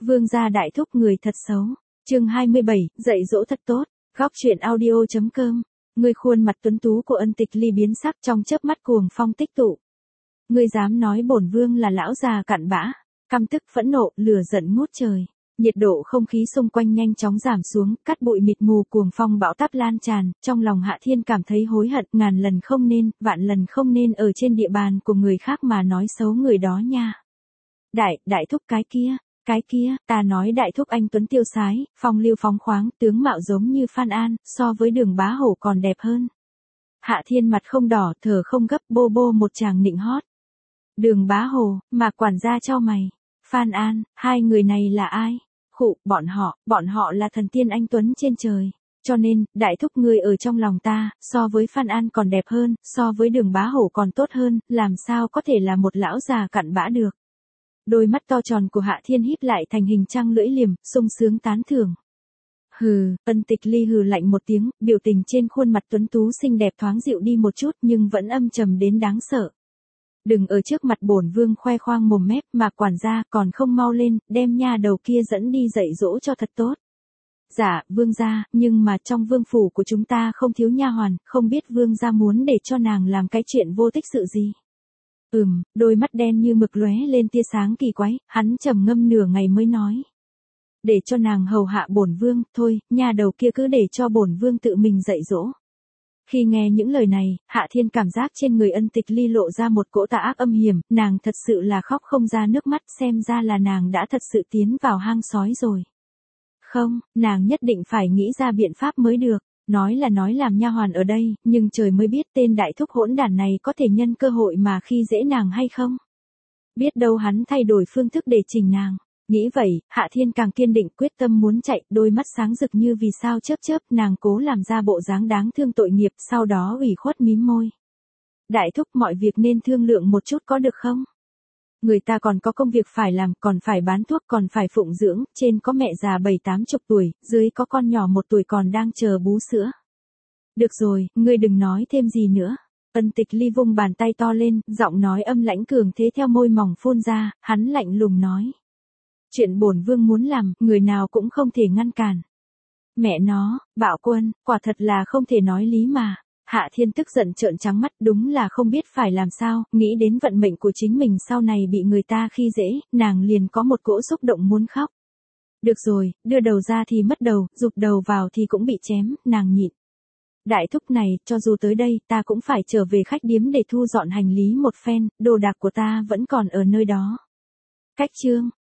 Vương gia đại thúc người thật xấu. Chương 27, dạy dỗ thật tốt. Góc truyện audio.com. Người khuôn mặt tuấn tú của Ân Tịch Ly biến sắc trong chớp mắt cuồng phong tích tụ. Ngươi dám nói bổn vương là lão già cặn bã? Căm tức phẫn nộ, lửa giận ngút trời. Nhiệt độ không khí xung quanh nhanh chóng giảm xuống, cát bụi mịt mù, cuồng phong bão táp lan tràn, trong lòng Hạ Thiên cảm thấy hối hận, ngàn lần không nên, vạn lần không nên ở trên địa bàn của người khác mà nói xấu người đó nha. Đại thúc cái kia, ta nói đại thúc anh tuấn tiêu sái, phong lưu phóng khoáng, tướng mạo giống như Phan An, so với Đường Bá Hổ còn đẹp hơn. Hạ Thiên mặt không đỏ, thở không gấp, bô bô một tràng nịnh hót. Đường Bá Hổ, mà quản gia cho mày. Phan An, hai người này là ai? Khụ, bọn họ là thần tiên anh tuấn trên trời. Cho nên, đại thúc ngươi ở trong lòng ta, so với Phan An còn đẹp hơn, so với Đường Bá Hổ còn tốt hơn, làm sao có thể là một lão già cặn bã được. Đôi mắt to tròn của Hạ Thiên híp lại thành hình trăng lưỡi liềm, sung sướng tán thưởng. Hừ, Ân Tịch Ly hừ lạnh một tiếng, biểu tình trên khuôn mặt tuấn tú xinh đẹp thoáng dịu đi một chút nhưng vẫn âm trầm đến đáng sợ. Đừng ở trước mặt bổn vương khoe khoang mồm mép mà quản gia, còn không mau lên, đem nha đầu kia dẫn đi dạy dỗ cho thật tốt. Dạ, vương gia, nhưng mà trong vương phủ của chúng ta không thiếu nha hoàn, không biết vương gia muốn để cho nàng làm cái chuyện vô tích sự gì. Đôi mắt đen như mực lóe lên tia sáng kỳ quái, hắn trầm ngâm nửa ngày mới nói. Để cho nàng hầu hạ bổn vương, thôi, nha đầu kia cứ để cho bổn vương tự mình dạy dỗ. Khi nghe những lời này, Hạ Thiên cảm giác trên người Ân Tịch Ly lộ ra một cỗ tà ác âm hiểm, nàng thật sự là khóc không ra nước mắt, xem ra là nàng đã thật sự tiến vào hang sói rồi. Không, nàng nhất định phải nghĩ ra biện pháp mới được. Nói là nói làm nha hoàn ở đây, nhưng trời mới biết tên đại thúc hỗn đản này có thể nhân cơ hội mà khi dễ nàng hay không. Biết đâu hắn thay đổi phương thức để chỉnh nàng. Nghĩ vậy, Hạ Thiên càng kiên định quyết tâm muốn chạy, đôi mắt sáng rực như vì sao chớp, nàng cố làm ra bộ dáng đáng thương tội nghiệp, sau đó ủy khuất mím môi. Đại thúc, mọi việc nên thương lượng một chút có được không? Người ta còn có công việc phải làm, còn phải bán thuốc, còn phải phụng dưỡng, trên có mẹ già 70-80 tuổi, dưới có con nhỏ 1 tuổi còn đang chờ bú sữa. Được rồi, ngươi đừng nói thêm gì nữa. Ân Tịch Ly vung bàn tay to lên, giọng nói âm lãnh cường thế theo môi mỏng phun ra, hắn lạnh lùng nói. Chuyện bổn vương muốn làm, người nào cũng không thể ngăn cản. Mẹ nó, Bạo Quân, quả thật là không thể nói lý mà. Hạ Thiên tức giận trợn trắng mắt, đúng là không biết phải làm sao, nghĩ đến vận mệnh của chính mình sau này bị người ta khi dễ, nàng liền có một cỗ xúc động muốn khóc. Được rồi, đưa đầu ra thì mất đầu, rụt đầu vào thì cũng bị chém, nàng nhịn. Đại thúc này, cho dù tới đây, ta cũng phải trở về khách điếm để thu dọn hành lý một phen, đồ đạc của ta vẫn còn ở nơi đó. Cách chương.